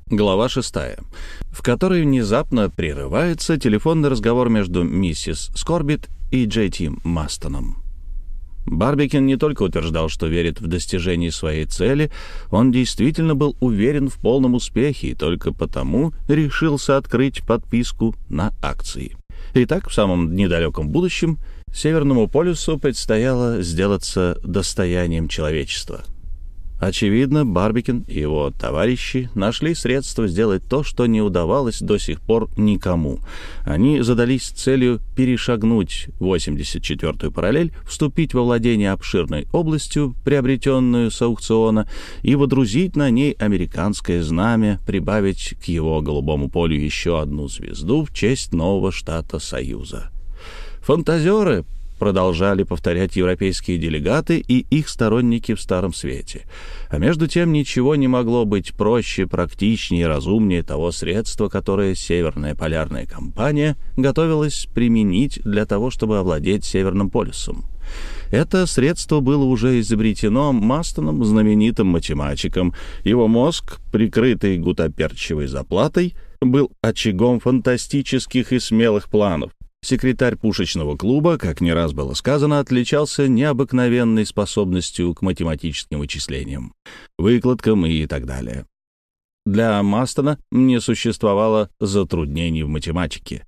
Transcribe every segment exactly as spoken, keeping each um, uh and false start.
Глава шестая, в которой внезапно прерывается телефонный разговор между миссис Скорбит и Джей Ти Мастоном. Барбикин не только утверждал, что верит в достижение своей цели, он действительно был уверен в полном успехе и только потому решился открыть подписку на акции. Итак, в самом недалеком будущем Северному полюсу предстояло сделаться достоянием человечества. Очевидно, Барбикин и его товарищи нашли средства сделать то, что не удавалось до сих пор никому. Они задались целью перешагнуть восемьдесят четвёртую параллель, вступить во владение обширной областью, приобретенную с аукциона, и водрузить на ней американское знамя, прибавить к его голубому полю еще одну звезду в честь нового штата Союза. Фантазеры продолжали повторять европейские делегаты и их сторонники в Старом Свете. А между тем ничего не могло быть проще, практичнее и разумнее того средства, которое Северная полярная компания готовилась применить для того, чтобы овладеть Северным полюсом. Это средство было уже изобретено Мастоном, знаменитым математиком. Его мозг, прикрытый гутаперчевой заплатой, был очагом фантастических и смелых планов. Секретарь пушечного клуба, как не раз было сказано, отличался необыкновенной способностью к математическим вычислениям, выкладкам и так далее. Для Мастона не существовало затруднений в математике.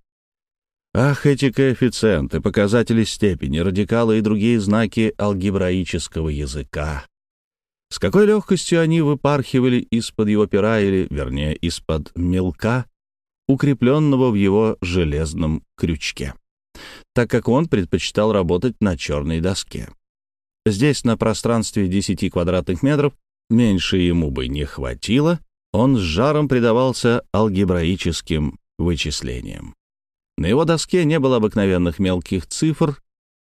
Ах, эти коэффициенты, показатели степени, радикалы и другие знаки алгебраического языка! С какой легкостью они выпархивали из-под его пера, или, вернее, из-под мелка, укрепленного в его железном крючке, так как он предпочитал работать на черной доске. Здесь, на пространстве десяти квадратных метров, меньше ему бы не хватило, он с жаром предавался алгебраическим вычислениям. На его доске не было обыкновенных мелких цифр,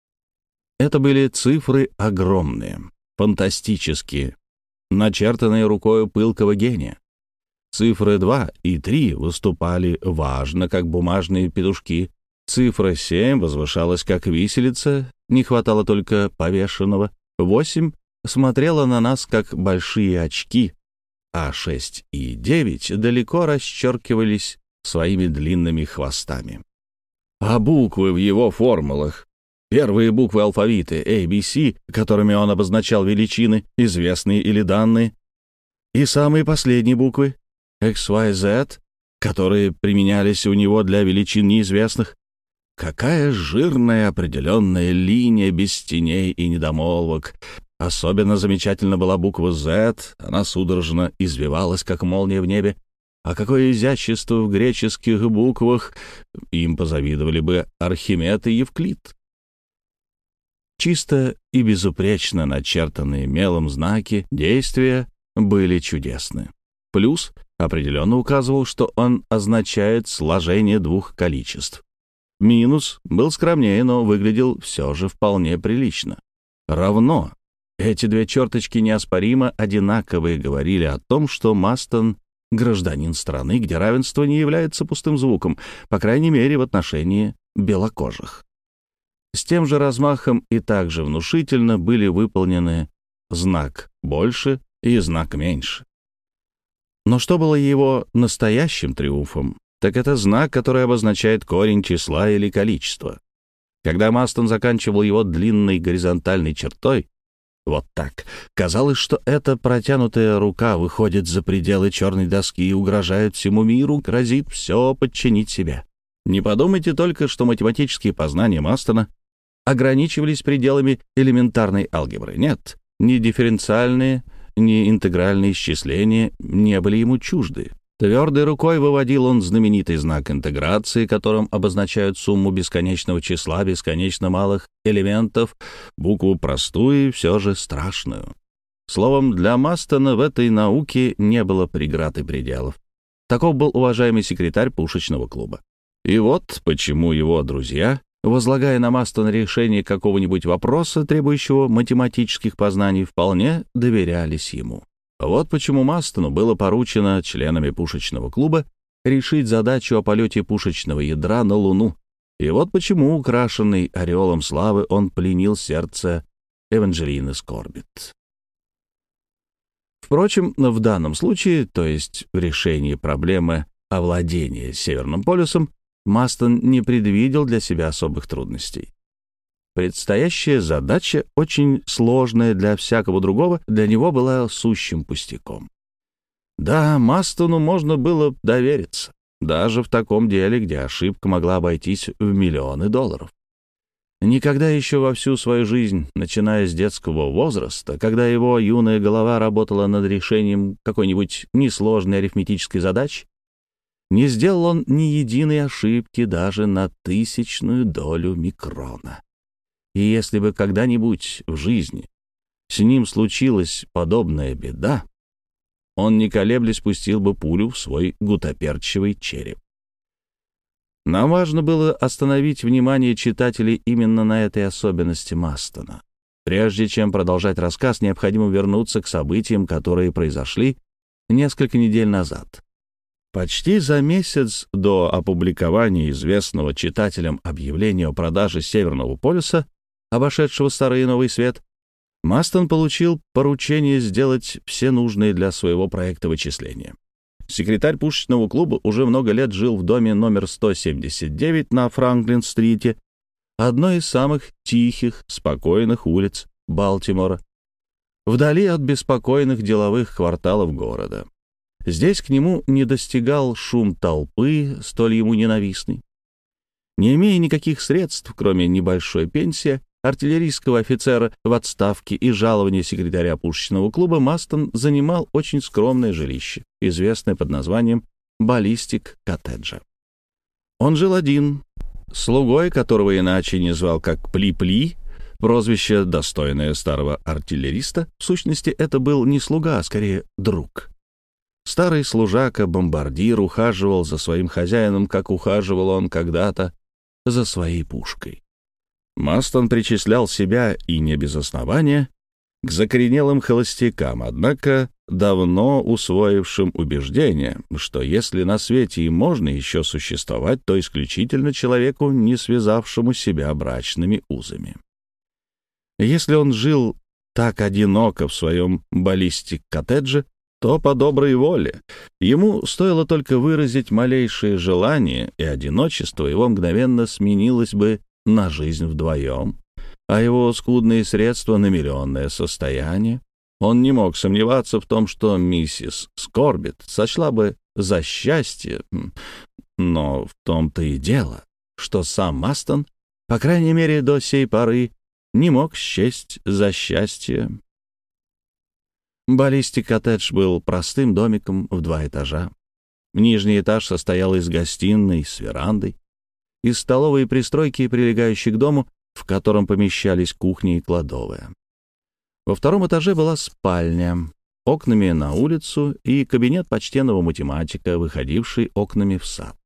это были цифры огромные, фантастические, начертанные рукой пылкого гения. Цифры два и три выступали важно, как бумажные петушки. Цифра семь возвышалась, как виселица, не хватало только повешенного. восемь смотрела на нас, как большие очки, а шесть и девять далеко расчеркивались своими длинными хвостами. А буквы в его формулах, первые буквы алфавита A B C, которыми он обозначал величины, известные или данные, и самые последние буквы X Y Z, которые применялись у него для величин неизвестных. Какая жирная определенная линия без теней и недомолвок. Особенно замечательна была буква Z, она судорожно извивалась, как молния в небе. А какое изящество в греческих буквах! Им позавидовали бы Архимед и Евклид. Чисто и безупречно начертанные мелом знаки действия были чудесны. Плюс определенно указывал, что он означает сложение двух количеств. Минус был скромнее, но выглядел все же вполне прилично. Равно. Эти две черточки неоспоримо одинаковые говорили о том, что Мастон — гражданин страны, где равенство не является пустым звуком, по крайней мере, в отношении белокожих. С тем же размахом и также внушительно были выполнены знак «больше» и знак «меньше». Но что было его настоящим триумфом, так это знак, который обозначает корень числа или количества. Когда Мастон заканчивал его длинной горизонтальной чертой, вот так, казалось, что эта протянутая рука выходит за пределы черной доски и угрожает всему миру, грозит все подчинить себе. Не подумайте только, что математические познания Мастона ограничивались пределами элементарной алгебры. Нет, ни дифференциальные, ни интегральные исчисления не были ему чужды. Твердой рукой выводил он знаменитый знак интеграции, которым обозначают сумму бесконечного числа бесконечно малых элементов, букву простую и все же страшную. Словом, для Мастона в этой науке не было преград и пределов. Таков был уважаемый секретарь пушечного клуба. И вот почему его друзья, возлагая на Мастона решение какого-нибудь вопроса, требующего математических познаний, вполне доверялись ему. Вот почему Мастону было поручено членами пушечного клуба решить задачу о полете пушечного ядра на Луну. И вот почему, украшенный ореолом славы, он пленил сердце Эванжелины Скорбит. Впрочем, в данном случае, то есть в решении проблемы овладения Северным полюсом, Мастон не предвидел для себя особых трудностей. Предстоящая задача, очень сложная для всякого другого, для него была сущим пустяком. Да, Мастону можно было довериться, даже в таком деле, где ошибка могла обойтись в миллионы долларов. Никогда еще во всю свою жизнь, начиная с детского возраста, когда его юная голова работала над решением какой-нибудь несложной арифметической задачи, не сделал он ни единой ошибки даже на тысячную долю микрона. И если бы когда-нибудь в жизни с ним случилась подобная беда, он, не колеблясь, пустил бы пулю в свой гутоперчивый череп. Нам важно было остановить внимание читателей именно на этой особенности Мастона. Прежде чем продолжать рассказ, необходимо вернуться к событиям, которые произошли несколько недель назад. Почти за месяц до опубликования известного читателям объявления о продаже Северного полюса, обошедшего Старый и Новый Свет, Мастон получил поручение сделать все нужные для своего проекта вычисления. Секретарь пушечного клуба уже много лет жил в доме номер сто семьдесят девять на Франклин-стрите, одной из самых тихих, спокойных улиц Балтимора, вдали от беспокойных деловых кварталов города. Здесь к нему не достигал шум толпы, столь ему ненавистный. Не имея никаких средств, кроме небольшой пенсии, артиллерийского офицера в отставке и жалования секретаря пушечного клуба, Мастон занимал очень скромное жилище, известное под названием «Баллистик коттеджа». Он жил один, слугой, которого иначе не звал как Пли-Пли, прозвище, достойное старого артиллериста. В сущности, это был не слуга, а скорее друг. Старый служака-бомбардир ухаживал за своим хозяином, как ухаживал он когда-то за своей пушкой. Мастон причислял себя, и не без основания, к закоренелым холостякам, однако давно усвоившим убеждение, что если на свете и можно еще существовать, то исключительно человеку, не связавшему себя брачными узами. Если он жил так одиноко в своем баллистик-коттедже, то по доброй воле. Ему стоило только выразить малейшее желание, и одиночество его мгновенно сменилось бы на жизнь вдвоем, а его скудные средства на миллионное состояние. Он не мог сомневаться в том, что миссис Скорбит сочла бы за счастье, но в том-то и дело, что сам Мастон, по крайней мере до сей поры, не мог счесть за счастье. Баллистик-коттедж был простым домиком в два этажа. Нижний этаж состоял из гостиной с верандой, из столовой и пристройки, прилегающей к дому, в котором помещались кухня и кладовая. Во втором этаже была спальня, окнами на улицу, и кабинет почтенного математика, выходивший окнами в сад.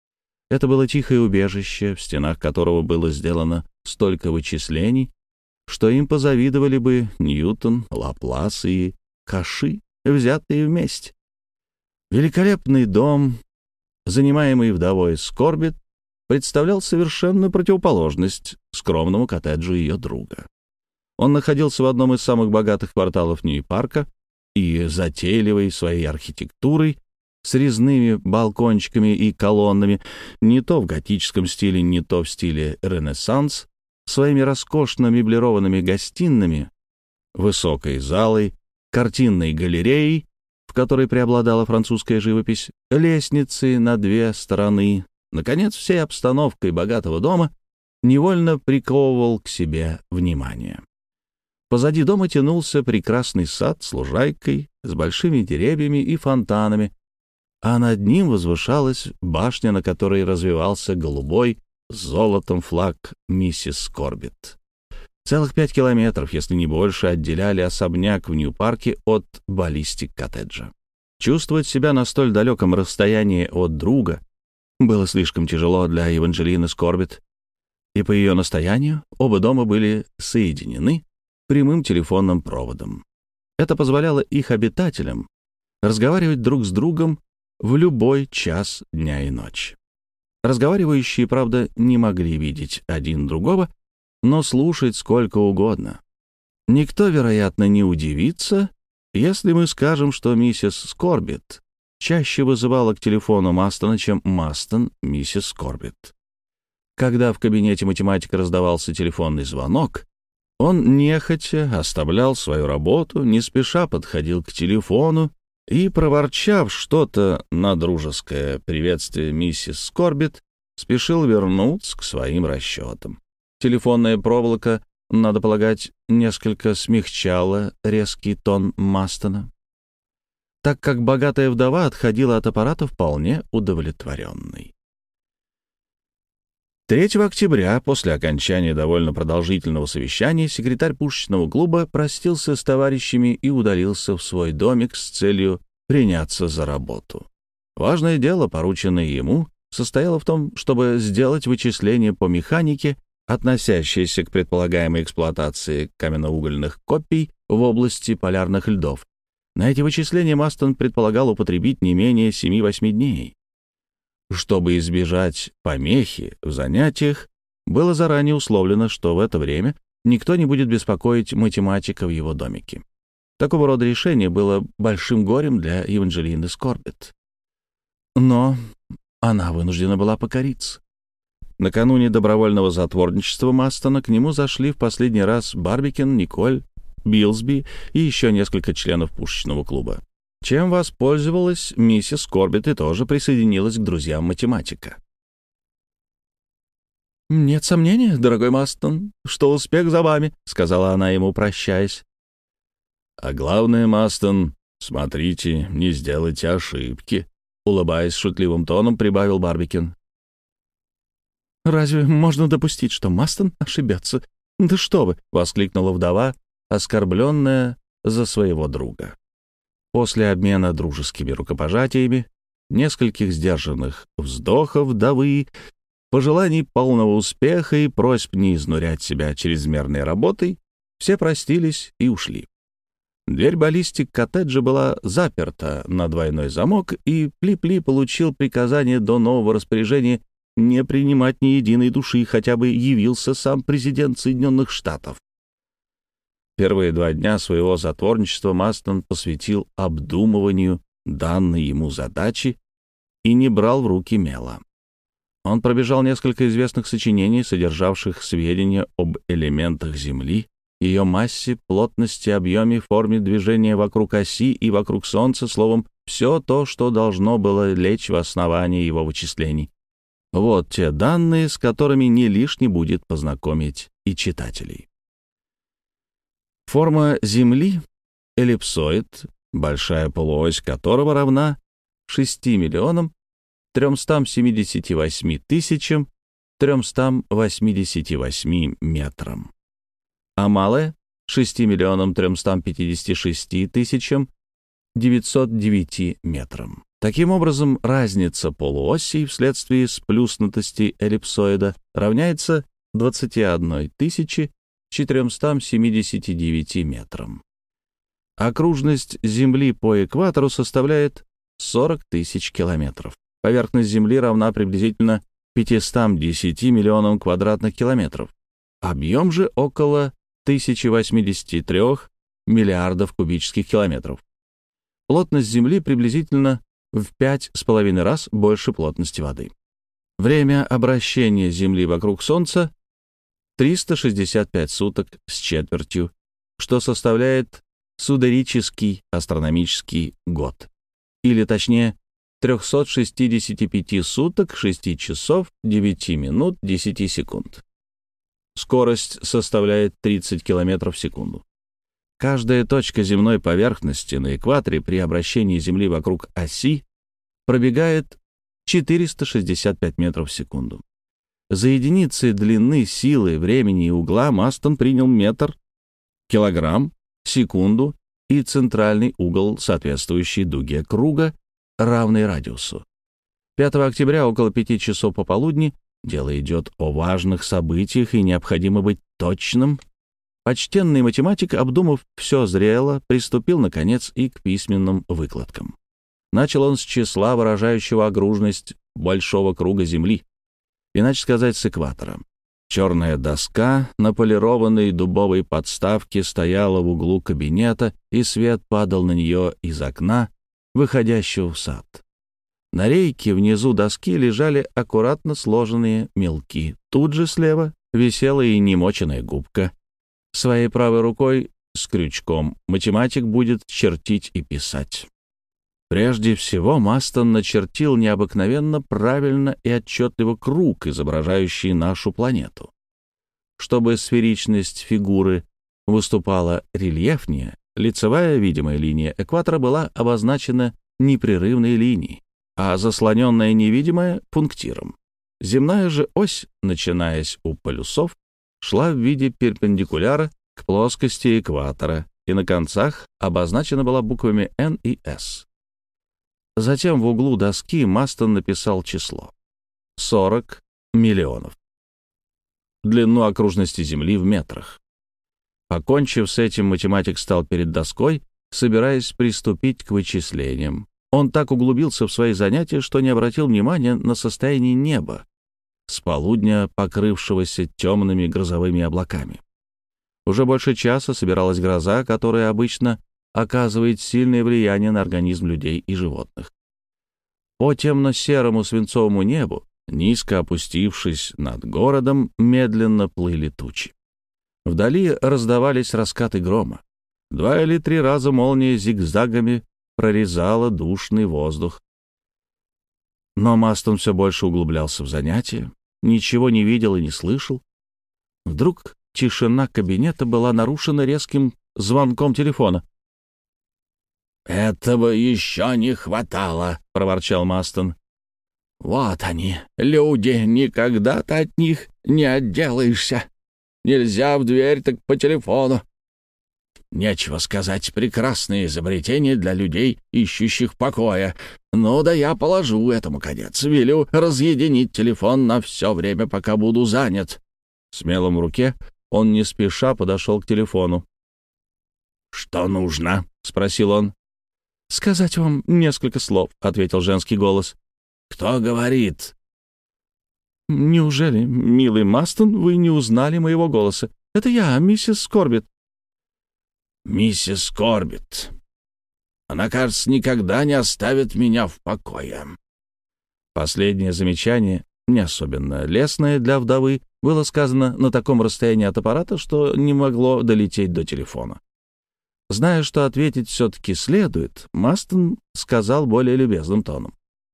Это было тихое убежище, в стенах которого было сделано столько вычислений, что им позавидовали бы Ньютон, Лаплас и Каши, взятые вместе. Великолепный дом, занимаемый вдовой Скорбит, представлял совершенную противоположность скромному коттеджу ее друга. Он находился в одном из самых богатых кварталов Нью-Парка и, затейливой своей архитектурой, с резными балкончиками и колоннами, не то в готическом стиле, не то в стиле Ренессанс, своими роскошно меблированными гостиными, высокой залой, картинной галереей, в которой преобладала французская живопись, лестницы на две стороны, наконец, всей обстановкой богатого дома невольно приковывал к себе внимание. Позади дома тянулся прекрасный сад с лужайкой, с большими деревьями и фонтанами, а над ним возвышалась башня, на которой развивался голубой с золотом флаг миссис Скорбит. Целых пять километров, если не больше, отделяли особняк в Нью-Парке от баллистик-коттеджа. Чувствовать себя на столь далеком расстоянии от друга было слишком тяжело для Еванжелины Скорбит, и по ее настоянию оба дома были соединены прямым телефонным проводом. Это позволяло их обитателям разговаривать друг с другом в любой час дня и ночи. Разговаривающие, правда, не могли видеть один другого, но слушать сколько угодно. Никто, вероятно, не удивится, Если мы скажем, что миссис Скорбит чаще вызывала к телефону Мастона, чем Мастон — миссис Скорбит. Когда в кабинете математика раздавался телефонный звонок, он нехотя оставлял свою работу, не спеша подходил к телефону и, проворчав что-то на дружеское приветствие миссис Скорбит, спешил вернуться к своим расчетам. Телефонная проволока, надо полагать, несколько смягчала резкий тон Мастона, так как богатая вдова отходила от аппарата вполне удовлетворенной. третьего октября, после окончания довольно продолжительного совещания, секретарь пушечного клуба простился с товарищами и удалился в свой домик с целью приняться за работу. Важное дело, порученное ему, состояло в том, чтобы сделать вычисления по механике, относящиеся к предполагаемой эксплуатации каменноугольных копий в области полярных льдов. На эти вычисления Мастон предполагал употребить не менее семи-восьми дней. Чтобы избежать помехи в занятиях, было заранее условлено, что в это время никто не будет беспокоить математика в его домике. Такого рода решение было большим горем для Евангелины Скорбит. Но она вынуждена была покориться. Накануне добровольного затворничества Мастона к нему зашли в последний раз Барбикен, Николь, Билсби и еще несколько членов пушечного клуба, чем воспользовалась миссис Скорбит и тоже присоединилась к друзьям математика. «Нет сомнения, дорогой Мастон, что успех за вами», — сказала она ему, прощаясь. «А главное, Мастон, смотрите, не сделайте ошибки», — улыбаясь шутливым тоном, прибавил Барбикен. «Разве можно допустить, что Мастон ошибется? Да что вы!» — воскликнула вдова, оскорбленная за своего друга. После обмена дружескими рукопожатиями, нескольких сдержанных вздохов вдовы, пожеланий полного успеха и просьб не изнурять себя чрезмерной работой, все простились и ушли. Дверь баллистик коттеджа была заперта на двойной замок, и Пли-Пли получил приказание до нового распоряжения не принимать ни единой души, хотя бы явился сам президент Соединенных Штатов. Первые два дня своего затворничества Мастон посвятил обдумыванию данной ему задачи и не брал в руки мела. Он пробежал несколько известных сочинений, содержавших сведения об элементах Земли, ее массе, плотности, объеме, форме движения вокруг оси и вокруг Солнца, словом, все то, что должно было лечь в основании его вычислений. Вот те данные, с которыми не лишне будет познакомить и читателей. Форма Земли — эллипсоид, большая полуось которого равна шести миллионам трёмстам семидесяти восьми тысячам трёмстам восьмидесяти восьми метрам, а малая — шести миллионам трёмстам пятидесяти шести тысячам девятьсот девяти метрам. Таким образом, разница полуосей вследствие сплюснутости эллипсоида равняется двадцати одной тысяче четырёмстам семидесяти девяти метрам. Окружность Земли по экватору составляет сорок тысяч километров. Поверхность Земли равна приблизительно пятистам десяти миллионам квадратных километров. Объем же около тысячи восьмидесяти трёх миллиардов кубических километров. Плотность Земли приблизительно в пять с половиной раз больше плотности воды. Время обращения Земли вокруг Солнца — триста шестьдесят пять суток с четвертью, что составляет сидерический астрономический год, или точнее триста шестьдесят пять суток, шесть часов, девять минут, десять секунд. Скорость составляет тридцать километров в секунду. Каждая точка земной поверхности на экваторе при обращении Земли вокруг оси пробегает четыреста шестьдесят пять метров в секунду. За единицы длины, силы, времени и угла Мастон принял метр, килограмм, секунду и центральный угол, соответствующий дуге круга, равный радиусу. пятого октября около пяти часов пополудни, дело идет о важных событиях и необходимо быть точным, почтенный математик, обдумав все зрело, приступил, наконец, и к письменным выкладкам. Начал он с числа, выражающего окружность большого круга Земли, иначе сказать, с экватора. Черная доска на полированной дубовой подставке стояла в углу кабинета, и свет падал на нее из окна, выходящего в сад. На рейке внизу доски лежали аккуратно сложенные мелки. Тут же слева висела и немоченная губка. Своей правой рукой с крючком математик будет чертить и писать. Прежде всего Мастон начертил необыкновенно правильно и отчетливо круг, изображающий нашу планету. Чтобы сферичность фигуры выступала рельефнее, лицевая видимая линия экватора была обозначена непрерывной линией, а заслоненная невидимая — пунктиром. Земная же ось, начинаясь у полюсов, шла в виде перпендикуляра к плоскости экватора, и на концах обозначена была буквами N и S. Затем в углу доски Мастон написал число — сорок миллионов. Длину окружности Земли в метрах. Покончив с этим, математик стал перед доской, собираясь приступить к вычислениям. Он так углубился в свои занятия, что не обратил внимания на состояние неба, с полудня покрывшегося темными грозовыми облаками. Уже больше часа собиралась гроза, которая обычно оказывает сильное влияние на организм людей и животных. По темно-серому свинцовому небу, низко опустившись над городом, медленно плыли тучи. Вдали раздавались раскаты грома. Два или три раза молния зигзагами прорезала душный воздух. Но Мастон все больше углублялся в занятия, ничего не видел и не слышал. Вдруг тишина кабинета была нарушена резким звонком телефона. «Этого еще не хватало», — проворчал Мастон. «Вот они, люди, никогда ты от них не отделаешься. Нельзя в дверь, так по телефону. Нечего сказать, прекрасное изобретение для людей, ищущих покоя. Ну да я положу этому конец, велю разъединить телефон на все время, пока буду занят». С мелом в руке он не спеша подошел к телефону. «Что нужно?» — спросил он. «Сказать вам несколько слов», — ответил женский голос. «Кто говорит?» «Неужели, милый Мастон, вы не узнали моего голоса? Это я, миссис Скорбит». «Миссис Скорбит. Она, кажется, никогда не оставит меня в покое». Последнее замечание, не особенно лестное для вдовы, было сказано на таком расстоянии от аппарата, что не могло долететь до телефона. Зная, что ответить все-таки следует, Мастон сказал более любезным тоном.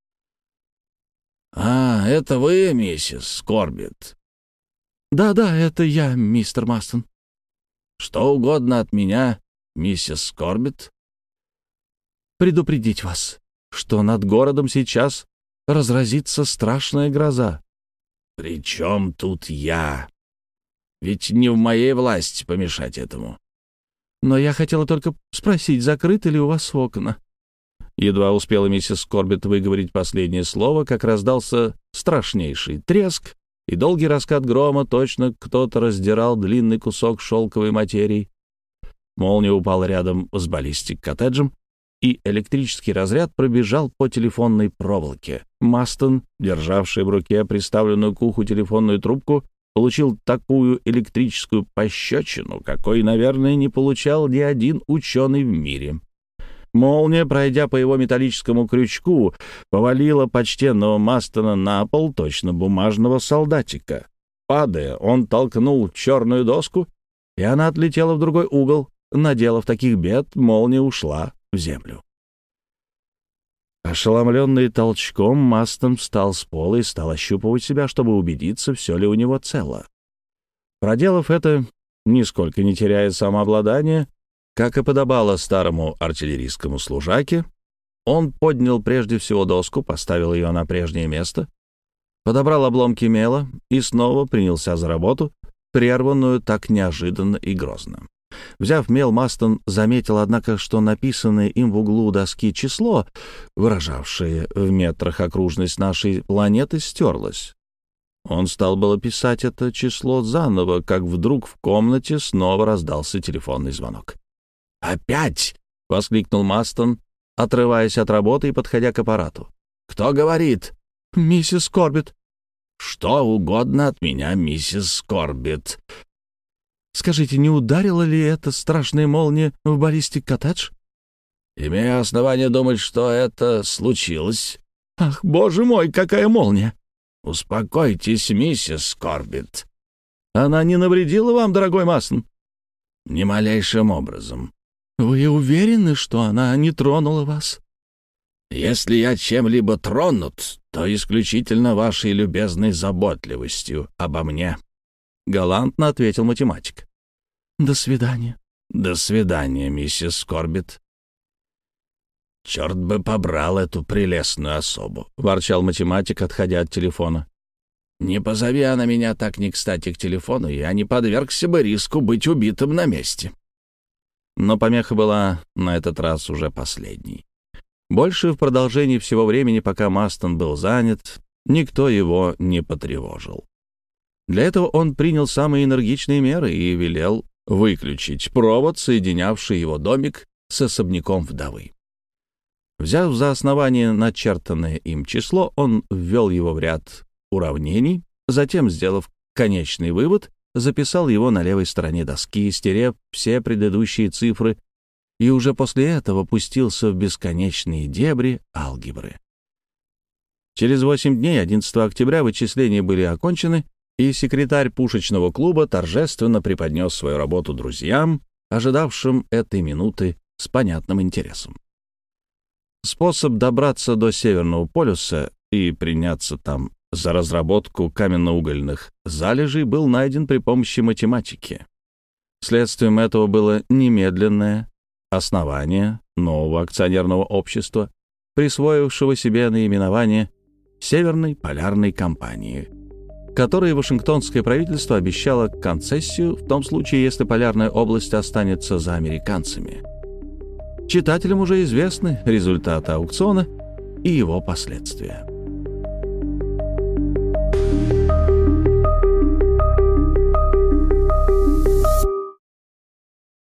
«А, это вы, миссис Скорбит?» «Да-да, это я, мистер Мастон». «Что угодно от меня, миссис Скорбит?» «Предупредить вас, что над городом сейчас разразится страшная гроза». «При чем тут я? Ведь не в моей власти помешать этому». «Но я хотела только спросить, закрыты ли у вас окна?» Едва успела миссис Скорбит выговорить последнее слово, как раздался страшнейший треск и долгий раскат грома, точно кто-то раздирал длинный кусок шелковой материи. Молния упала рядом с баллистик-коттеджем, и электрический разряд пробежал по телефонной проволоке. Мастон, державший в руке приставленную к уху телефонную трубку, получил такую электрическую пощечину, какой, наверное, не получал ни один ученый в мире. Молния, пройдя по его металлическому крючку, повалила почтенного Мастона на пол, точно бумажного солдатика. Падая, он толкнул черную доску, и она отлетела в другой угол. Наделав таких бед, молния ушла в землю. Ошеломленный толчком, Мастон встал с пола и стал ощупывать себя, чтобы убедиться, все ли у него цело. Проделав это, нисколько не теряя самообладания, как и подобало старому артиллерийскому служаке, он поднял прежде всего доску, поставил ее на прежнее место, подобрал обломки мела и снова принялся за работу, прерванную так неожиданно и грозно. Взяв мел, Мастон заметил, однако, что написанное им в углу доски число, выражавшее в метрах окружность нашей планеты, стерлось. Он стал было писать это число заново, как вдруг в комнате снова раздался телефонный звонок. «Опять!» — воскликнул Мастон, отрываясь от работы и подходя к аппарату. «Кто говорит?» «Миссис Корбит». Что угодно от меня, миссис Скорбит». «Скажите, не ударила ли эта страшная молния в баллистик-коттедж?» «Имею основание думать, что это случилось». «Ах, боже мой, какая молния!» «Успокойтесь, миссис Скорбит». «Она не навредила вам, дорогой Мастон?» «Ни малейшим образом». «Вы уверены, что она не тронула вас?» «Если я чем-либо тронут, то исключительно вашей любезной заботливостью обо мне», — галантно ответил математик. «До свидания». «До свидания, миссис Скорбит». «Черт бы побрал эту прелестную особу», — ворчал математик, отходя от телефона. «Не позови она меня так не кстати к телефону, я не подвергся бы риску быть убитым на месте». Но помеха была на этот раз уже последней. Больше в продолжении всего времени, пока Мастон был занят, никто его не потревожил. Для этого он принял самые энергичные меры и велел выключить провод, соединявший его домик с особняком вдовы. Взяв за основание начертанное им число, он ввел его в ряд уравнений, затем, сделав конечный вывод, записал его на левой стороне доски, стерев все предыдущие цифры, и уже после этого пустился в бесконечные дебри алгебры. Через восемь дней, одиннадцатого октября, вычисления были окончены, и секретарь пушечного клуба торжественно преподнес свою работу друзьям, ожидавшим этой минуты с понятным интересом. Способ добраться до Северного полюса и приняться там за разработку каменно-угольных залежей был найден при помощи математики. Следствием этого было немедленное основание нового акционерного общества, присвоившего себе наименование Северной полярной компании, которой Вашингтонское правительство обещало концессию в том случае, если полярная область останется за американцами. Читателям уже известны результаты аукциона и его последствия.